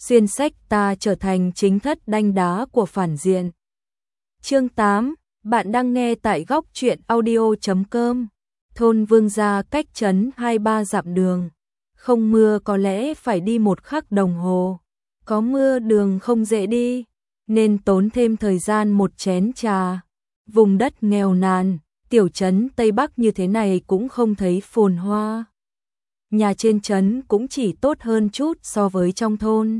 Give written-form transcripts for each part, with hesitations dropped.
xuyên sách ta trở thành chính thất đanh đá của phản diện. Chương 8, bạn đang nghe tại góc truyện audio.com. Thôn Vương Gia cách trấn 2-3 dặm đường. Không mưa có lẽ phải đi 1 khắc đồng hồ. Có mưa đường không dễ đi, nên tốn thêm thời gian 1 chén trà. Vùng đất nghèo nàn, tiểu trấn Tây Bắc như thế này cũng không thấy phồn hoa. Nhà trên trấn cũng chỉ tốt hơn chút so với trong thôn.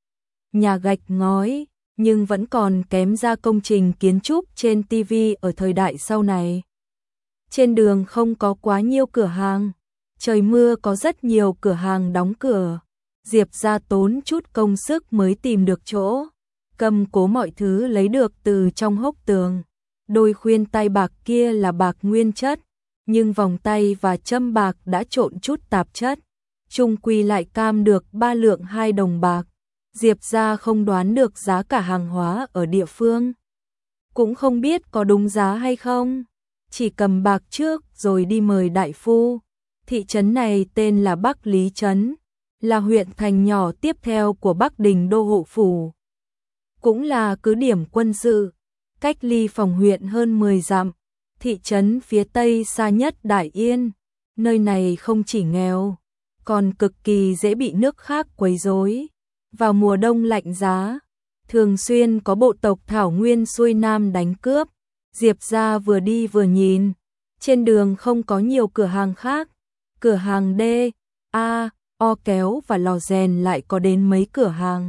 Nhà gạch ngói, nhưng vẫn còn kém ra công trình kiến trúc trên TV ở thời đại sau này. Trên đường không có quá nhiều cửa hàng, trời mưa có rất nhiều cửa hàng đóng cửa. Diệp ra tốn chút công sức mới tìm được chỗ, cầm cố mọi thứ lấy được từ trong hốc tường. Đôi khuyên tai bạc kia là bạc nguyên chất, nhưng vòng tay và châm bạc đã trộn chút tạp chất. Chung quy lại cam được 3 lượng 2 đồng bạc. Diệp ra không đoán được giá cả hàng hóa ở địa phương. Cũng không biết có đúng giá hay không. Chỉ cầm bạc trước rồi đi mời đại phu. Thị trấn này tên là Bắc Lý Trấn, là huyện thành nhỏ tiếp theo của Bắc Đình Đô Hộ Phủ. Cũng là cứ điểm quân sự, cách ly phòng huyện hơn 10 dặm. Thị trấn phía tây xa nhất Đại Yên. Nơi này không chỉ nghèo, còn cực kỳ dễ bị nước khác quấy rối. Vào mùa đông lạnh giá, thường xuyên có bộ tộc Thảo Nguyên xuôi nam đánh cướp. Diệp ra vừa đi vừa nhìn, trên đường không có nhiều cửa hàng khác. Cửa hàng D, A, O kéo và lò rèn lại có đến mấy cửa hàng.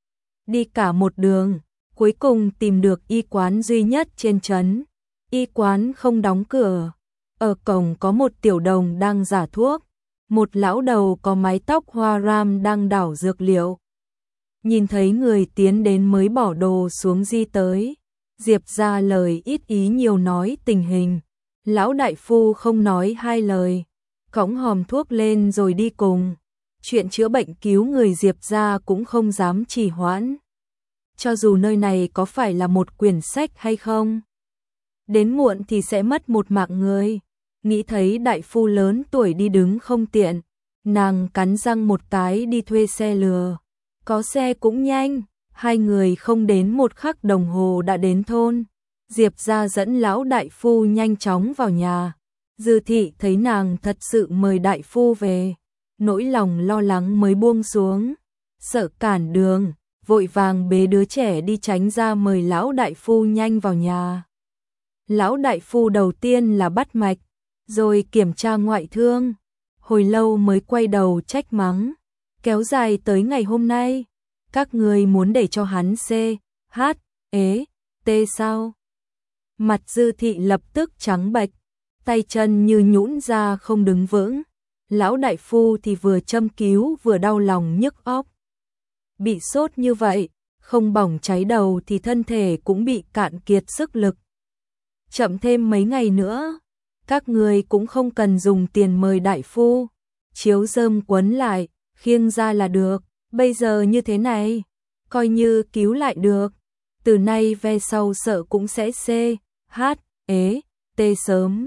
Đi cả một đường, cuối cùng tìm được y quán duy nhất trên trấn. Y quán không đóng cửa. Ở cổng có một tiểu đồng đang rả thuốc, một lão đầu có mái tóc hoa ram đang đảo dược liệu. Nhìn thấy người tiến đến mới bỏ đồ xuống di tới. Diệp ra lời ít ý nhiều nói tình hình. Lão đại phu không nói 2 lời, cõng hòm thuốc lên rồi đi cùng. Chuyện chữa bệnh cứu người Diệp ra cũng không dám trì hoãn. Cho dù nơi này có phải là một quyển sách hay không, đến muộn thì sẽ mất một mạng người. Nghĩ thấy đại phu lớn tuổi đi đứng không tiện, nàng cắn răng một cái đi thuê xe lừa. Có xe cũng nhanh, 2 người không đến 1 khắc đồng hồ đã đến thôn. Diệp ra dẫn lão đại phu nhanh chóng vào nhà. Dư thị thấy nàng thật sự mời đại phu về, nỗi lòng lo lắng mới buông xuống. Sợ cản đường, vội vàng bế đứa trẻ đi tránh ra mời lão đại phu nhanh vào nhà. Lão đại phu đầu tiên là bắt mạch, rồi kiểm tra ngoại thương. Hồi lâu mới quay đầu trách mắng, kéo dài tới ngày hôm nay, các người muốn để cho hắn C, H, ế, T sao? Mặt Dư thị lập tức trắng bệch, tay chân như nhũn ra không đứng vững. Lão đại phu thì vừa châm cứu vừa đau lòng nhức óc. Bị sốt như vậy, không bỏng cháy đầu thì thân thể cũng bị cạn kiệt sức lực. Chậm thêm mấy ngày nữa, các người cũng không cần dùng tiền mời đại phu. Chiếu rơm quấn lại, khiêng ra là được. Bây giờ như thế này, coi như cứu lại được. Từ nay về sau sợ cũng sẽ C, H, ế, T sớm.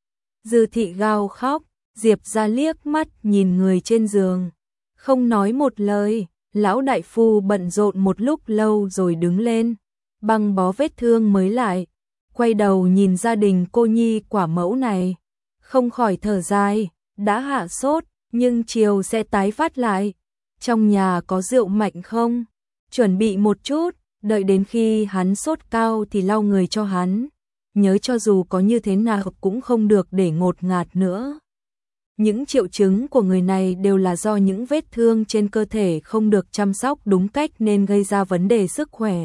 Dư thị gào khóc. Diệp ra liếc mắt nhìn người trên giường, không nói một lời. Lão đại phu bận rộn một lúc lâu rồi đứng lên, băng bó vết thương mới lại, quay đầu nhìn gia đình cô nhi quả mẫu này, không khỏi thở dài. Đã hạ sốt, nhưng chiều sẽ tái phát lại. Trong nhà có rượu mạnh không? Chuẩn bị một chút, đợi đến khi hắn sốt cao thì lau người cho hắn. Nhớ cho dù có như thế nào cũng không được để ngột ngạt nữa. Những triệu chứng của người này đều là do những vết thương trên cơ thể không được chăm sóc đúng cách nên gây ra vấn đề sức khỏe.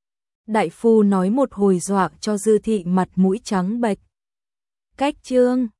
Đại phu nói một hồi dọa cho Dư thị mặt mũi trắng bệch. Cách chương